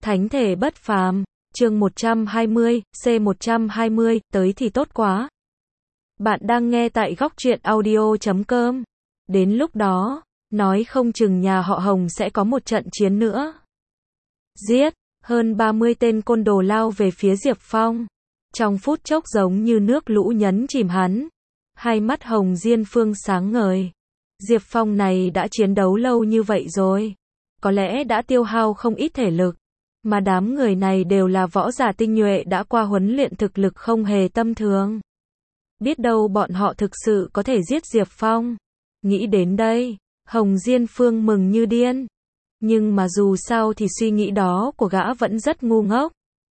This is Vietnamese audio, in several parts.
Thánh thể bất phàm, chương 120, C120, tới thì tốt quá. Bạn đang nghe tại góc truyện audio.com. Đến lúc đó, nói không chừng nhà họ Hồng sẽ có một trận chiến nữa. Giết, hơn 30 tên côn đồ lao về phía Diệp Phong. Trong phút chốc giống như nước lũ nhấn chìm hắn. Hai mắt Hồng Diên Phương sáng ngời. Diệp Phong này đã chiến đấu lâu như vậy rồi. Có lẽ đã tiêu hao không ít thể lực. Mà đám người này đều là võ giả tinh nhuệ đã qua huấn luyện thực lực không hề tầm thường. Biết đâu bọn họ thực sự có thể giết Diệp Phong. Nghĩ đến đây, Hồng Diên Phương mừng như điên. Nhưng mà dù sao thì suy nghĩ đó của gã vẫn rất ngu ngốc.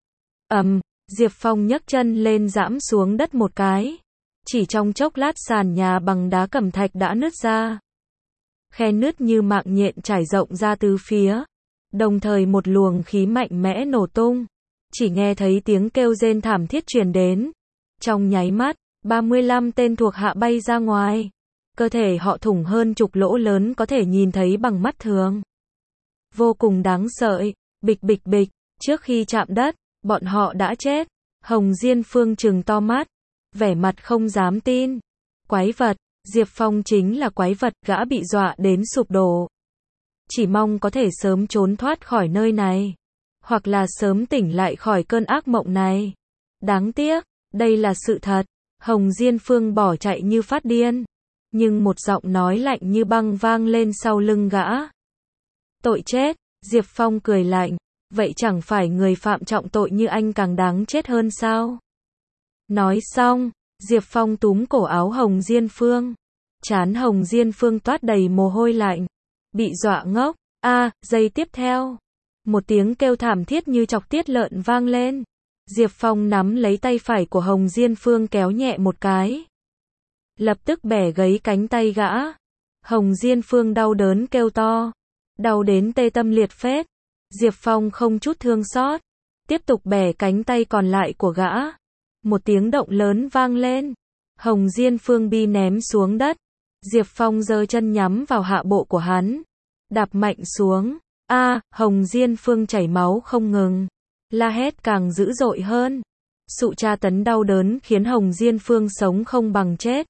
Diệp Phong nhấc chân lên giẫm xuống đất một cái. Chỉ trong chốc lát sàn nhà bằng đá cẩm thạch đã nứt ra. Khe nứt như mạng nhện trải rộng ra tứ phía. Đồng thời một luồng khí mạnh mẽ nổ tung. Chỉ nghe thấy tiếng kêu rên thảm thiết truyền đến. Trong nháy mắt, 35 tên thuộc hạ bay ra ngoài. Cơ thể họ thủng hơn chục lỗ lớn có thể nhìn thấy bằng mắt thường. Vô cùng đáng sợ, bịch bịch bịch, trước khi chạm đất, bọn họ đã chết. Hồng Diên Phương trừng to mắt, vẻ mặt không dám tin. Quái vật, Diệp Phong chính là quái vật, gã bị dọa đến sụp đổ. Chỉ mong có thể sớm trốn thoát khỏi nơi này, hoặc là sớm tỉnh lại khỏi cơn ác mộng này. Đáng tiếc, đây là sự thật. Hồng Diên Phương bỏ chạy như phát điên. Nhưng một giọng nói lạnh như băng vang lên sau lưng gã. Tội chết, Diệp Phong cười lạnh. Vậy chẳng phải người phạm trọng tội như anh càng đáng chết hơn sao? Nói xong, Diệp Phong túm cổ áo Hồng Diên Phương. Trán Hồng Diên Phương toát đầy mồ hôi lạnh. Bị dọa ngốc. Giây tiếp theo. Một tiếng kêu thảm thiết như chọc tiết lợn vang lên. Diệp Phong nắm lấy tay phải của Hồng Diên Phương kéo nhẹ một cái. Lập tức bẻ gãy cánh tay gã. Hồng Diên Phương đau đớn kêu to. Đau đến tê tâm liệt phế. Diệp Phong không chút thương xót. Tiếp tục bẻ cánh tay còn lại của gã. Một tiếng động lớn vang lên. Hồng Diên Phương bị ném xuống đất. Diệp Phong giơ chân nhắm vào hạ bộ của hắn. Đạp mạnh xuống. Hồng Diên Phương chảy máu không ngừng. La hét càng dữ dội hơn. Sự tra tấn đau đớn khiến Hồng Diên Phương sống không bằng chết.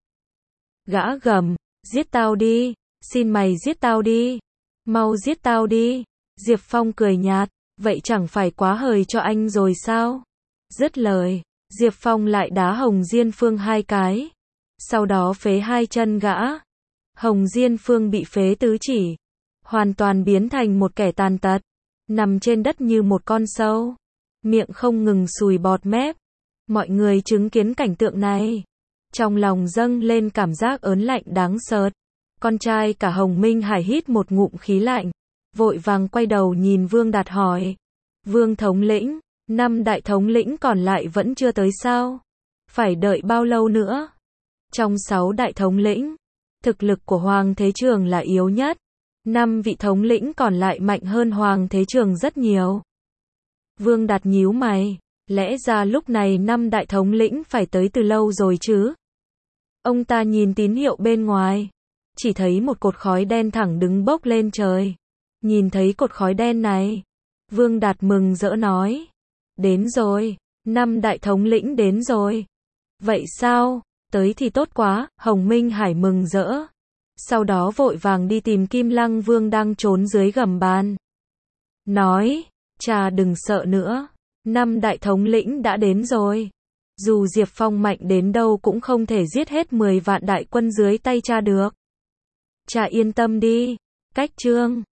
Gã gầm, giết tao đi, xin mày giết tao đi. Mau giết tao đi. Diệp Phong cười nhạt, vậy chẳng phải quá hời cho anh rồi sao? Dứt lời, Diệp Phong lại đá Hồng Diên Phương 2 cái. Sau đó phế 2 chân gã. Hồng Diên Phương bị phế tứ chỉ. Hoàn toàn biến thành một kẻ tàn tật. Nằm trên đất như một con sâu. Miệng không ngừng sùi bọt mép. Mọi người chứng kiến cảnh tượng này. Trong lòng dâng lên cảm giác ớn lạnh đáng sợ. Con trai cả Hồng Minh Hải hít một ngụm khí lạnh. Vội vàng quay đầu nhìn Vương Đạt hỏi. Vương thống lĩnh, 5 đại thống lĩnh còn lại vẫn chưa tới sao? Phải đợi bao lâu nữa? Trong 6 đại thống lĩnh, thực lực của Hoàng Thế Trường là yếu nhất. 5 vị thống lĩnh còn lại mạnh hơn Hoàng Thế Trường rất nhiều. Vương Đạt nhíu mày. Lẽ ra lúc này 5 đại thống lĩnh phải tới từ lâu rồi chứ? Ông ta nhìn tín hiệu bên ngoài. Chỉ thấy một cột khói đen thẳng đứng bốc lên trời. Nhìn thấy cột khói đen này, Vương Đạt mừng rỡ nói. Đến rồi, 5 đại thống lĩnh đến rồi. Vậy sao? Tới thì tốt quá, Hồng Minh Hải mừng rỡ. Sau đó vội vàng đi tìm Kim Lăng Vương đang trốn dưới gầm bàn. Nói, cha đừng sợ nữa, 5 đại thống lĩnh đã đến rồi. Dù Diệp Phong mạnh đến đâu cũng không thể giết hết 10 vạn đại quân dưới tay cha được. Cha yên tâm đi, cách chương.